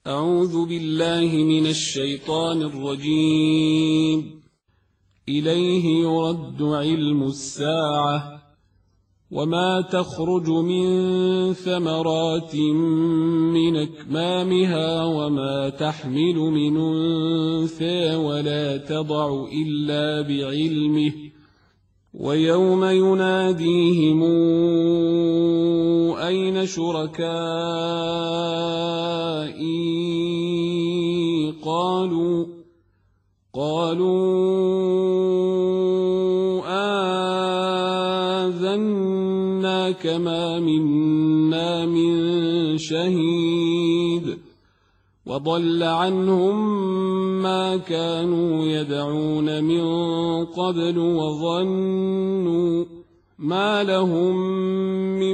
أعوذ بالله من الشيطان الرجيم. إليه يرد علم الساعة وما تخرج من ثمرات من أكمامها وما تحمل من أنثى ولا تضع إلا بعلمه ويوم يناديهم أين شركائي قالوا آذناك ما منا من شهيد وضل عنهم ما كانوا يدعون من قبل وظنوا ما لهم من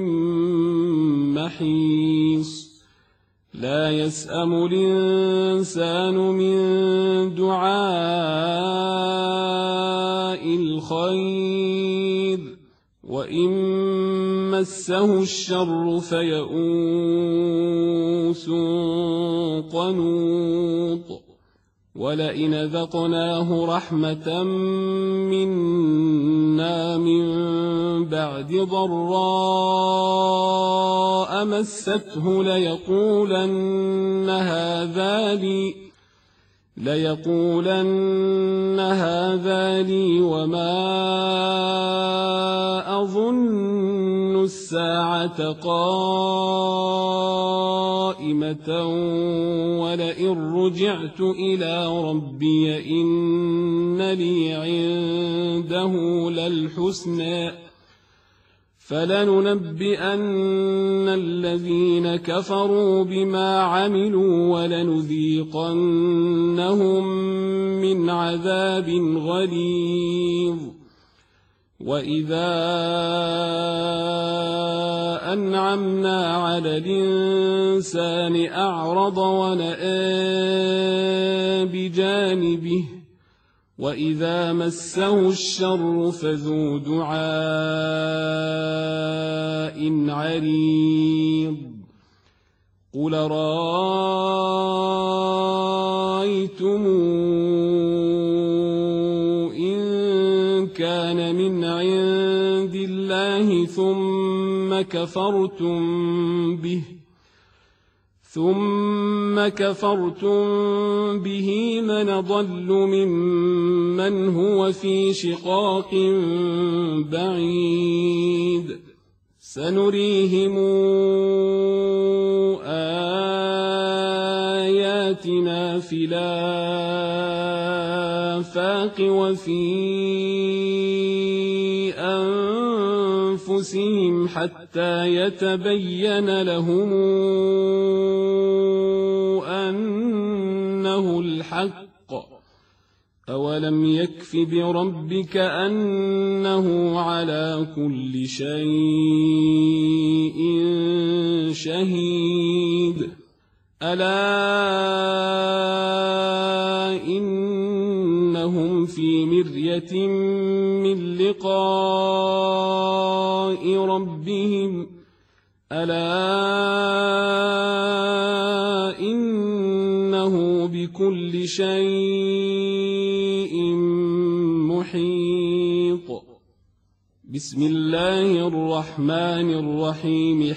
محيص لا يسأم الإنسان من دعاء الخير وإن مسه الشر فيئوس قنوط ولئن ذقناه رحمة منا من بعد ضراء مسته ليقولن هذا لي وما أظن الساعة قائمة ولئن رجعت إلى ربي إن لي عنده للحسنى فلننبئن الذين كفروا بما عملوا ولنذيقنهم من عذاب غليظ وإذا أنعمنا على الإنسان أعرض ونأى بجانبه وإذا مسه الشر فذو دعاء عريض قل رأيتم إن كان من عند الله ثم كفرتم به من ضل ممن هو في شقاق بعيد سنريهم آياتنا في الآفاق وفي أنفسهم حتى يتبين لهم أنه الحق أولم يكف بربك أنه على كل شيء شهيد ألا إنهم في مرية من لقاء ربهم ألا إنه بكل شيء محيط بسم الله الرحمن الرحيم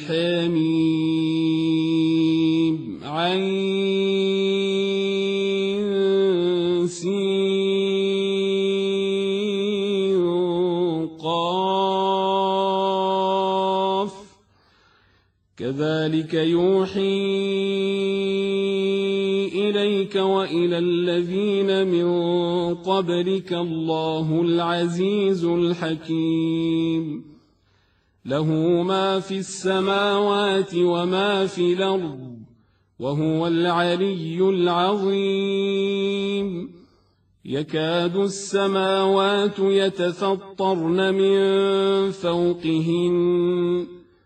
حميم عين سين قاف كذلك يوحي إليك وإلى الذين من قبلك الله العزيز الحكيم له ما في السماوات وما في الأرض وهو العلي العظيم يكاد السماوات يتفطرن من فوقهن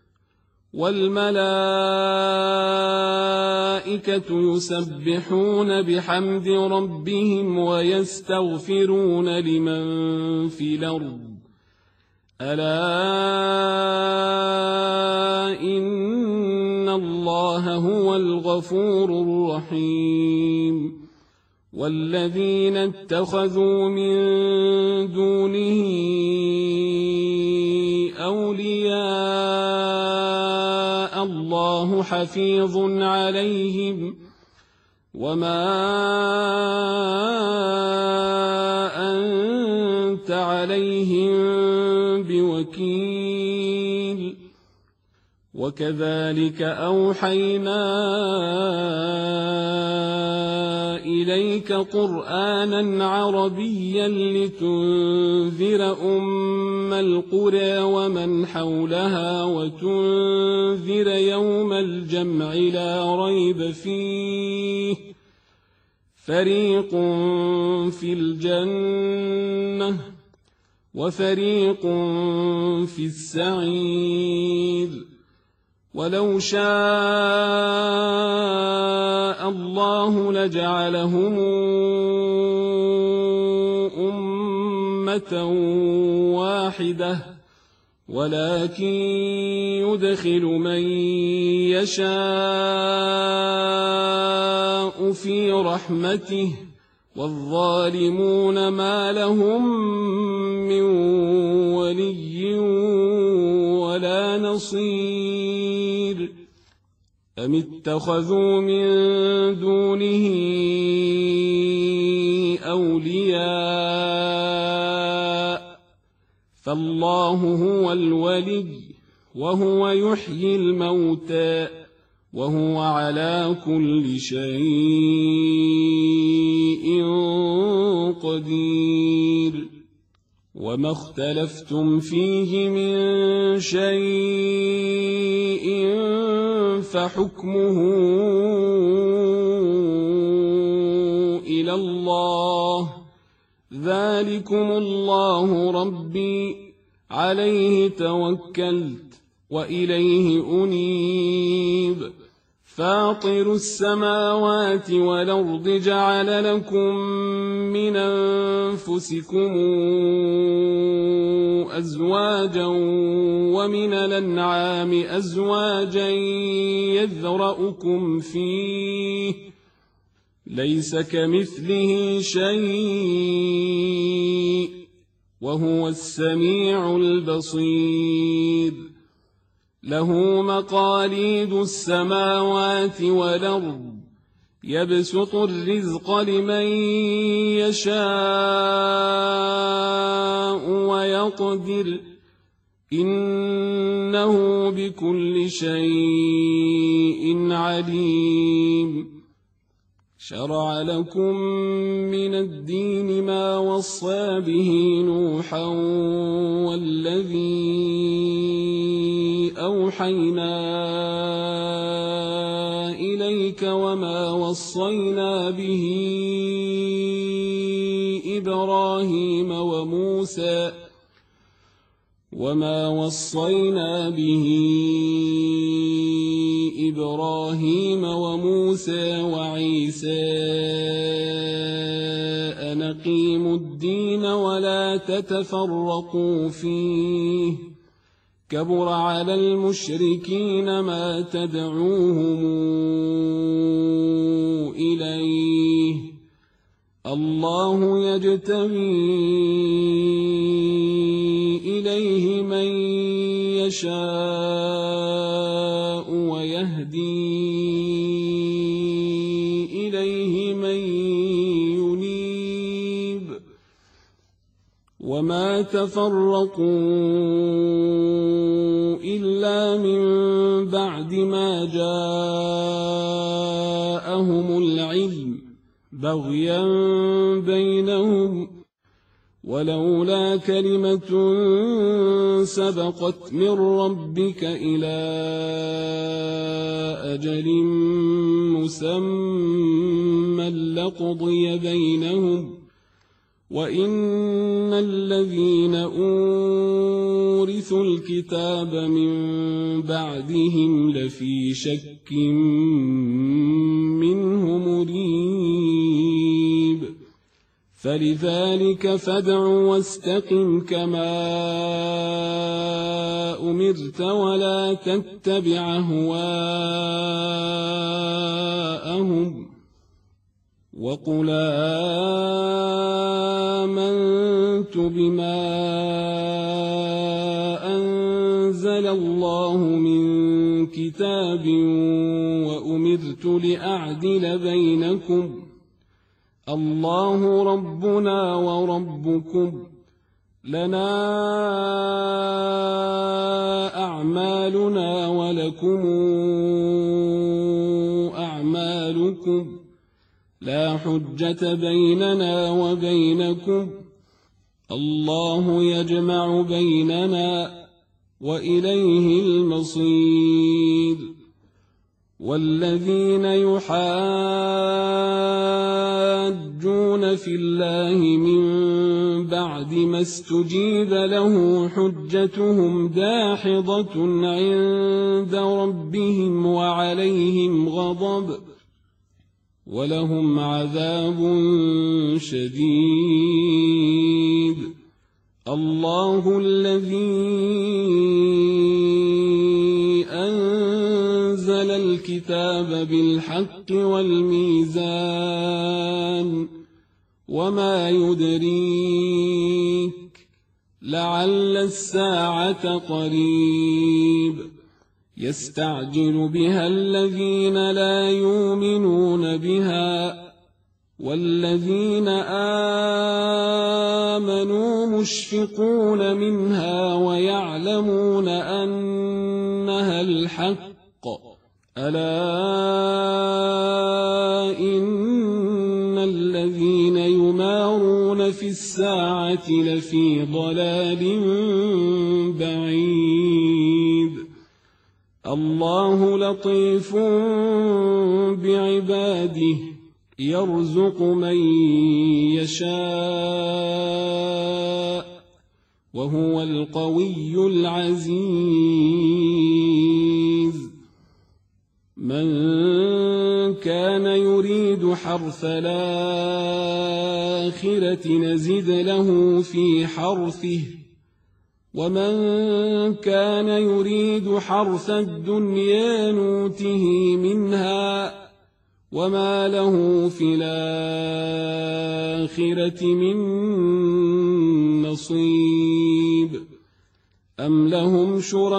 والملائكة يسبحون بحمد ربهم ويستغفرون لمن في الأرض ألا إن الله هو الغفور الرحيم والذين اتخذوا من دونه أولياء الله حفيظ عليهم وما أنت عليهم بوكيل وكذلك أوحينا إليك قرآنا عربيا لتنذر أم القرى ومن حولها وتنذر يوم الجمع لا ريب فيه فريق في الجنة وفريق في السعير ولو شاء الله لجعلهم أمة واحدة ولكن يدخل من يشاء في رحمته والظالمون ما لهم من ولي ولا نصير أم اتخذوا من دونه أولياء فالله هو الولي وهو يحيي الموتى وهو على كل شيء قدير وما اختلفتم فيه من شيء فحكمه إلى الله ذلكم الله ربي عليه توكلت وإليه أنيب فاطر السماوات والأرض جعل لكم من أنفسكم أزواجا ومن الأنعام أزواجا يذرأكم فيه ليس كمثله شيء وهو السميع البصير له مقاليد السماوات والأرض يبسط الرزق لمن يشاء ويقدر إنه بكل شيء عليم شرع لكم من الدين ما وصى به نوحا والذي أوحينا إليك وما وصينا به إبراهيم وموسى وعيسى أن أقيموا الدين ولا تتفرقوا فيه كبر على المشركين ما تدعوهم إليه الله يجتبي إليه من يشاء ويهدي إليه من ينيب وما تفرقوا إلا من بعد ما جاءهم العلم بغيا بينهم ولولا كلمة سبقت من ربك إلى أجل مسمى لقضي بينهم وإن الذين أورثوا الكتاب من بعدهم لفي شك منه مريب فلذلك فادع واستقم كما أمرت ولا تتبع أهواءهم وقل آمنت بما أنزل الله من كتاب وأمرت لأعدل بينكم الله ربنا وربكم لنا أعمالنا ولكم أعمالكم لا حجة بيننا وبينكم الله يجمع بيننا وإليه المصير والذين يحاجون في الله من بعد ما استجيب له حجتهم داحضة عند ربهم وعليهم غضب ولهم عذاب شديد الله الذي أنزل الكتاب بالحق والميزان وما يدريك لعل الساعة قريب يستعجل بها الذين لا يؤمنون بها والذين آمنوا مشفقون منها ويعلمون أنها الحق ألا إن الذين يمارون في الساعة لفي ضلال بعيد الله لطيف بعباده يرزق من يشاء وهو القوي العزيز من كان يريد حرث الآخرة نزد له في حرثه ومن كان يريد حرث الدنيا نوته منها وما له في الآخرة من نصيب أم لهم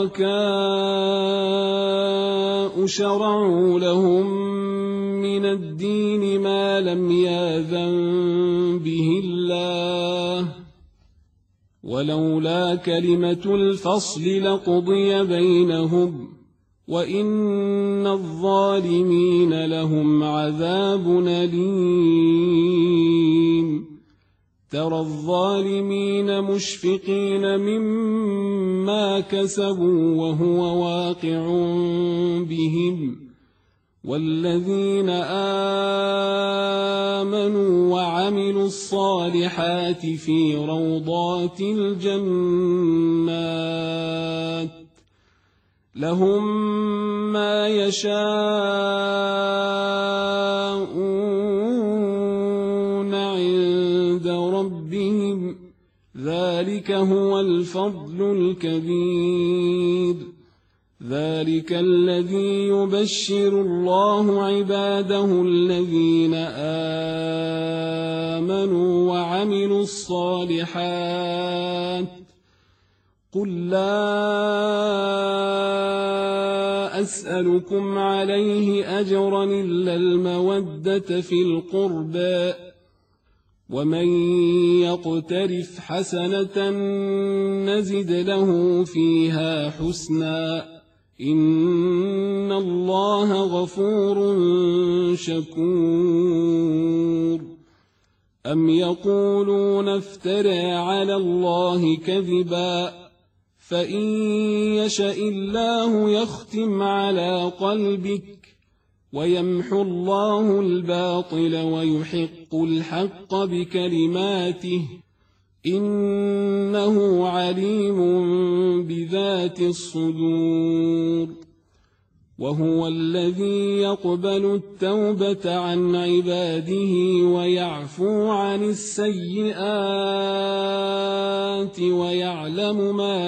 شركاء شرعوا لهم من الدين ما لم يأذن به الله ولولا كلمة الفصل لقضي بينهم وإن الظالمين لهم عذاب أليم ترى الظالمين مشفقين مما كسبوا وهو واقع بهم والذين آمنوا وعملوا الصالحات في روضات الجنات لهم ما يشاءون عند ربهم ذلك هو الفضل الكبير ذلك الذي يبشر الله عباده الذين آمنوا وعملوا الصالحات قل لا أسألكم عليه أجرا إلا المودة في القربى ومن يقترف حسنة نزد له فيها حسنا إن الله غفور شكور أم يقولون افترى على الله كذبا فإن يشأ الله يختم على قلبك ويمحو الله الباطل ويحق الحق بكلماته إنه عليم بذات الصدور وهو الذي يقبل التوبة عن عباده ويعفو عن السيئات ويعلم ما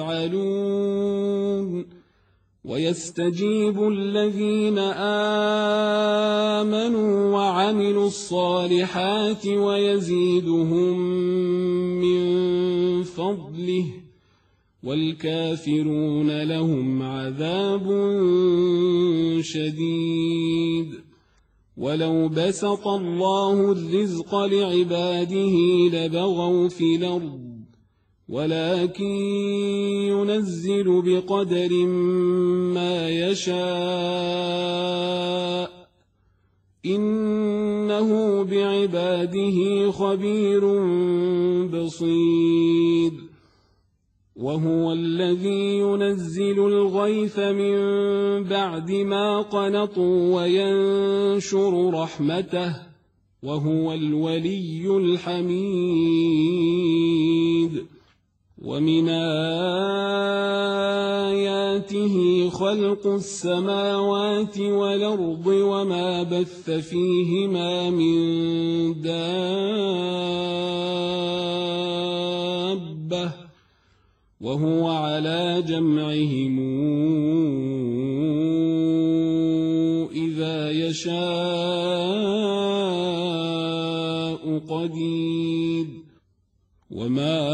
يفعلون ويستجيب الذين آمنوا وعملوا الصالحات ويزيدهم من فضله والكافرون لهم عذاب شديد ولو بسط الله الرزق لعباده لبغوا في الأرض ولكن ينزل بقدر ما يشاء إنه بعباده خبير بصير وهو الذي ينزل الغيث من بعد ما قنطوا وينشر رحمته وهو الولي الحميد ومن آياته خلق السماوات والأرض وما بث فيهما من دابة وهو على جمعهم إذا يشاء قدير وما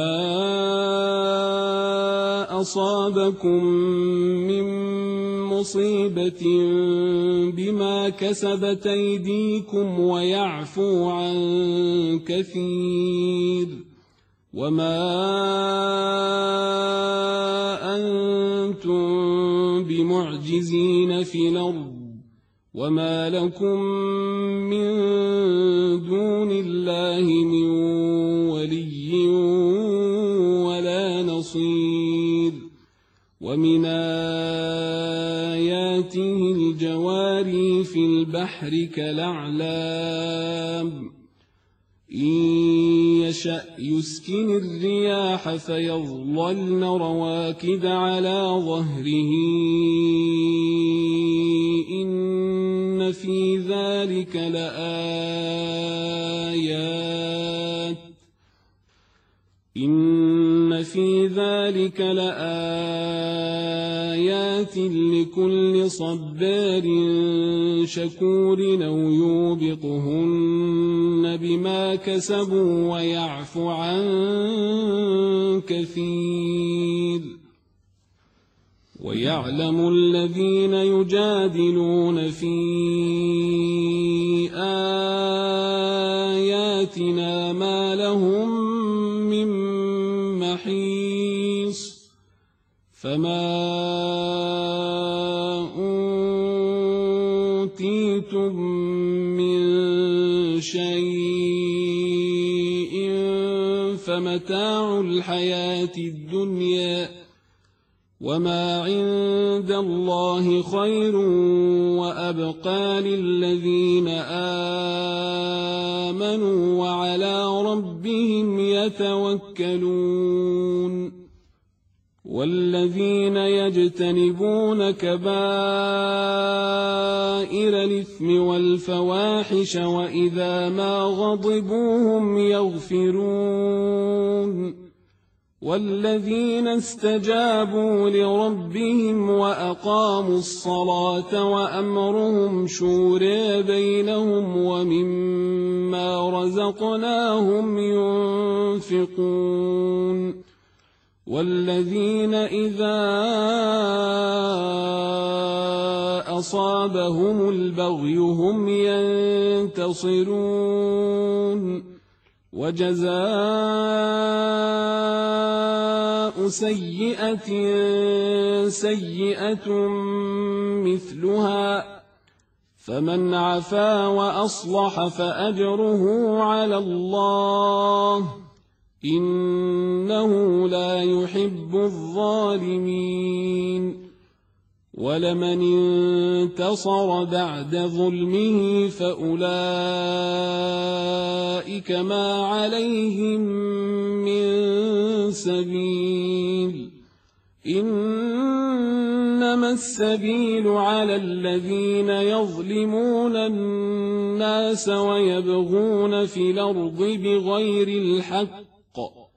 أصابكم من مصيبة بما كسبت أيديكم ويعفو عن كثير وما أنتم بمعجزين في الأرض وما لكم من دون الله من ولي ولا نصير ومن آياته الجواري في البحر كالأعلام إن يشأ يسكن الرياح فيظللن رواكد على ظهره إن في ذلك لآيات لكل صبار شكور أو يوبقهن بما كسبوا ويعفو عن كثير ويعلم الذين يجادلون في آياتنا ما لهم من محيص فما أوتيتم من شيء فمتاع الحياة الدنيا وما عند الله خير وأبقى للذين آمنوا وعلى ربهم يتوكلون والذين يجتنبون كبائر الإثم والفواحش وإذا ما غضبوا هم يغفرون والذين استجابوا لربهم وأقاموا الصلاة وأمرهم شورى بينهم ومما رزقناهم ينفقون والذين إذا أصابهم البغي هم ينتصرون وجزاء سيئة سيئة مثلها فمن عفا وأصلح فأجره على الله إنه لا يحب الظالمين ولمن انتصر بعد ظلمه فأولئك ما عليهم من سبيل إنما إنما السبيل على الذين يظلمون الناس ويبغون في الأرض بغير الحق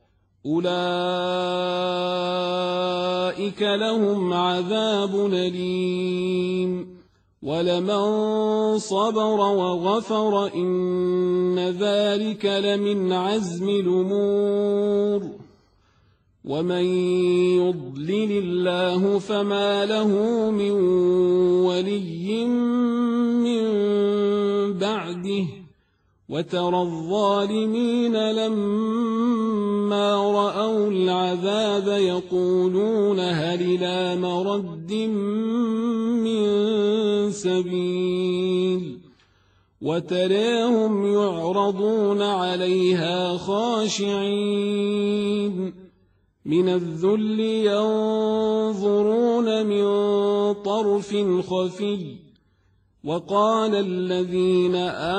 أولئك لهم عذاب أليم ولمن صبر وغفر إن ذلك لمن عزم الأمور ومن يضلل الله فما له من ولي من بعده وترى الظالمين لما رأوا العذاب يقولون هل إلى مرد من سبيل وتراهم يعرضون عليها خاشعين من الذل ينظرون من طرف خفي وقال الذين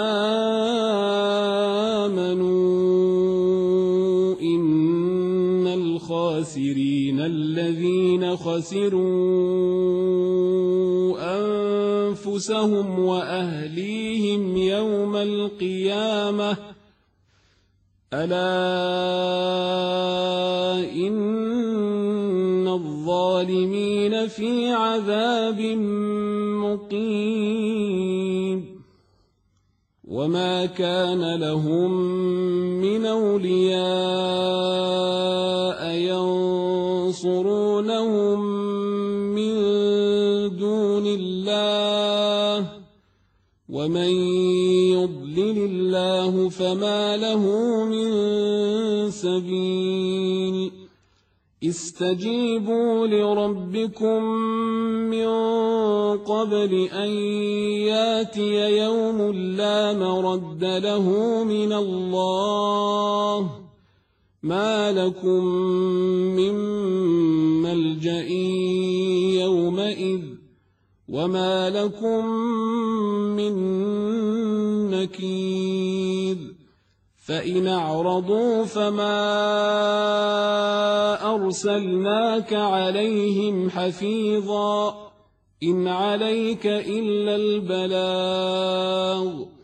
آمنوا إن الخاسرين الذين خسروا أنفسهم وأهليهم يوم القيامة ألا إن الظالمين في عذاب مقيم وما كان لهم من أولياء ينصرونهم من دون الله ومن يضلل الله فما له من سبيل استجيبوا لربكم من قبل أن ياتي يوم لا مرد له من الله ما لكم من ملجأ يومئذ وما لكم من نكير فإن أعرضوا فما أرسلناك عليهم حفيظا إن عليك إلا البلاغ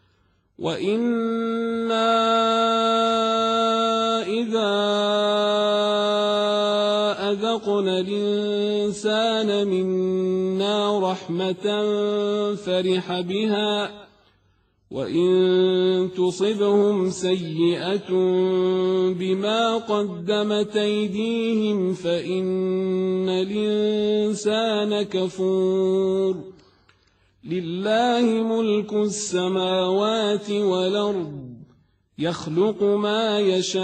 وإنا إذا أذقنا الإنسان منا رحمة فرح بها وإن تصبهم سيئة بما قدمت أيديهم فإن الإنسان كفور لله ملك السماوات والأرض يخلق ما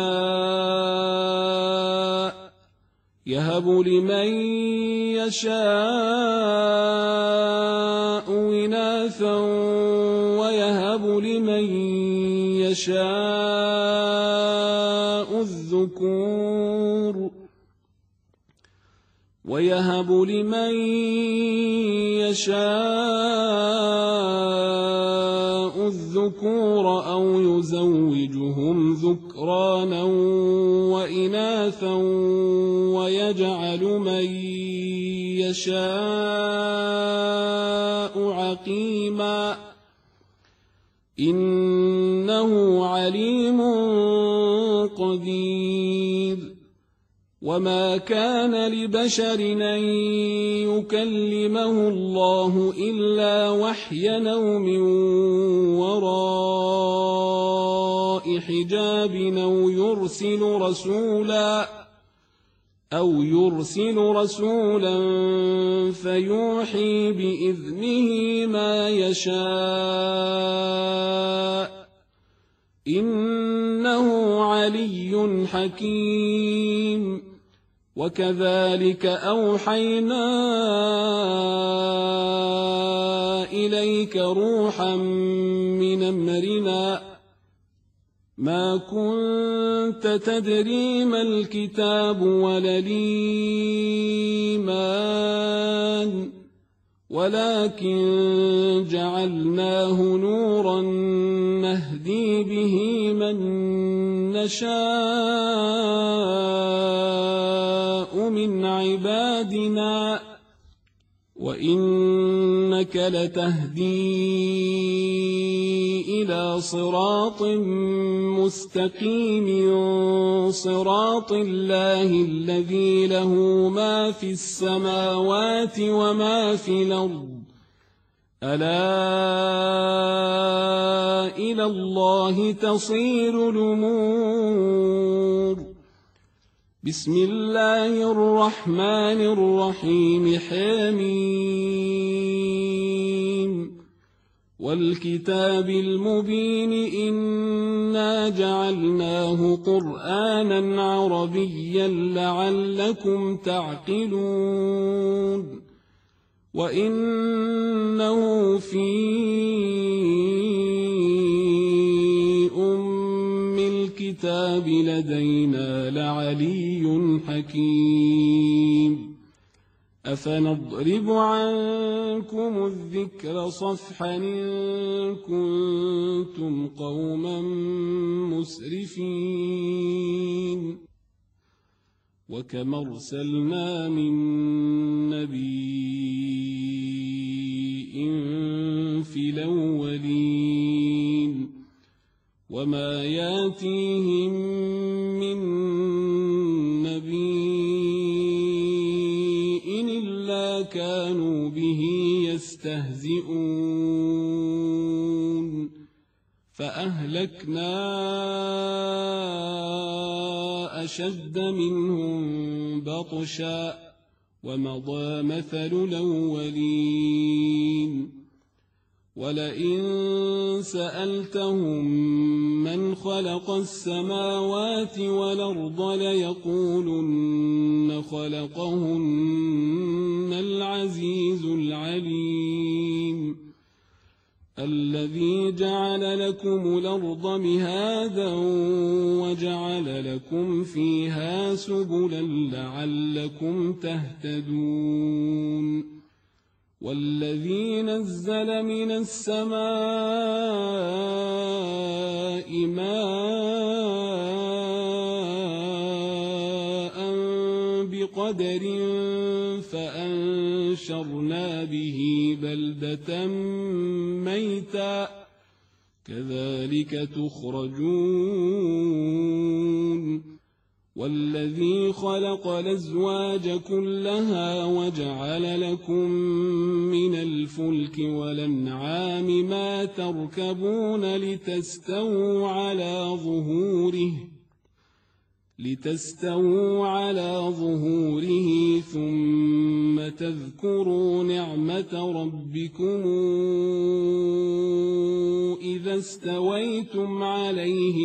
يشاء يهب لمن يشاء إناثا ويهب لمن يشاء الذكور أو يزوجهم ذكرانا وإناثا ويجعل من يشاء عقيما إنه عليم قدير وما كان لبشر أن يكلمه الله إلا وحيا أو من وراء حجاب أو يرسل رسولا فيوحي بإذنه ما يشاء إنه علي حكيم وكذلك أوحينا إليك روحا من أمرنا ما كنت تدري ما الكتاب ولا الإيمان ولكن جعلناه نورا نهدي به من نشاء من عبادنا وإنك لتهدي إلى صراط مستقيم صراط الله الذي له ما في السماوات وما في الأرض ألا إلى الله تصير الأمور. بسم الله الرحمن الرحيم حميم والكتاب المبين إنا جعلناه قرآنا عربيا لعلكم تعقلون وإنه في أم الكتاب لدينا لعلي حكيم. أفنضرب عنكم الذكر صفحا إن كنتم قوما مسرفين. وكم أرسلنا من نبي في الأولين وما ياتيهم من نبي إلا كانوا به يستهزئون فأهلكنا أشد منهم بطشا ومضى مثل الأولين. ولئن سألتهم من خلق السماوات والأرض ليقولن خلقهن العزيز العليم الذي جعل لكم الأرض مهادا وجعل لكم فيها سبلا لعلكم تهتدون والذي نزل من السماء ماء بقدر فأنشرنا به بلدة ميتا كذلك تخرجون والذي خلق الأزواج كلها وجعل لكم من الفلك والأنعام ما تركبون لتستووا على ظهوره ثم تذكروا نعمة ربكم إذا استويتم عليه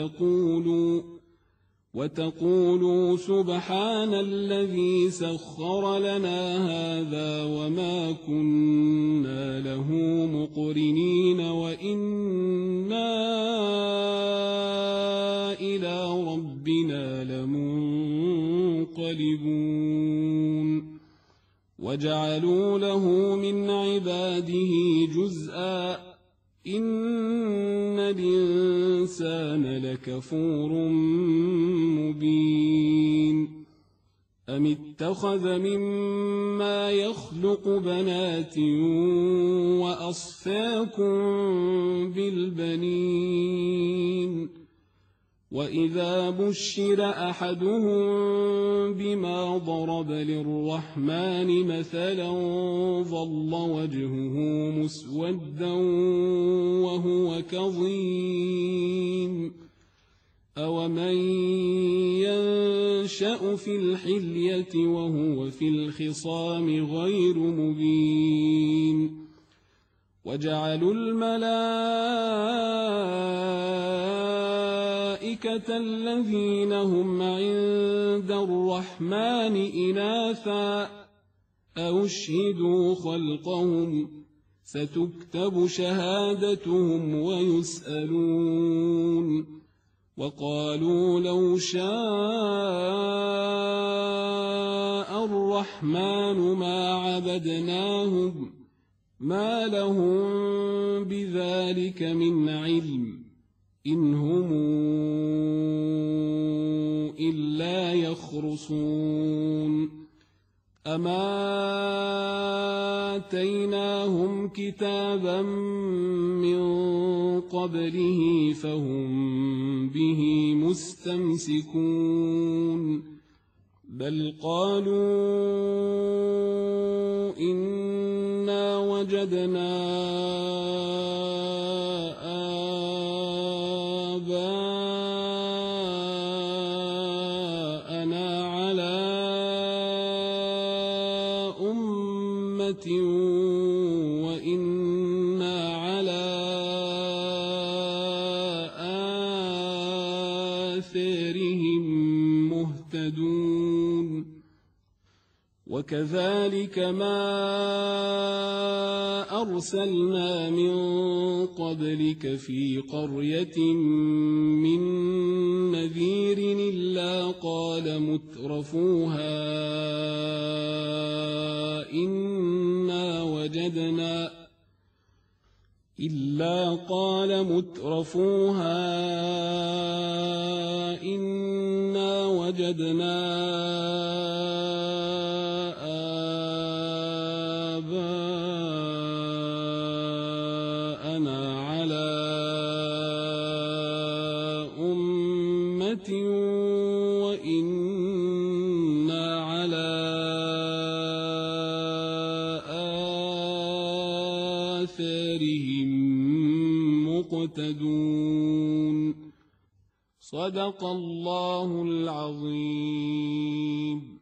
وتقولوا سبحان الذي سخر لنا هذا وما كنا له مقرنين وإنا إلى ربنا لمنقلبون. وجعلوا له من عباده جزءا إن الإنسان لكفور مبين. أم اتخذ مما يخلق بنات وأصفاكم بالبنين وإذا بشر أحدهم بما ضرب للرحمن مثلا ظل وجهه مسودا وهو كظيم أومن ينشأ في الحلية وهو في الخصام غير مبين. وجعلوا الملائكة الذين هم عند الرحمن إناثا أشهدوا خلقهم ستكتب شهادتهم ويسألون. وقالوا لو شاء الرحمن ما عبدناهم ما لهم بذلك من علم إن هم إلا يخرصون. أما آتيناهم كتابا من قبله فهم به مستمسكون بل قالوا إنا وجدنا آباءنا على أمة وإنا على آثارهم مهتدون وكذلك ما أرسلنا من قبلك في قرية من نذير إلا قال مترفوها إنا وجدنا آباءنا على أمة وإنا على آثارهم مقتدون صدق الله العظيم.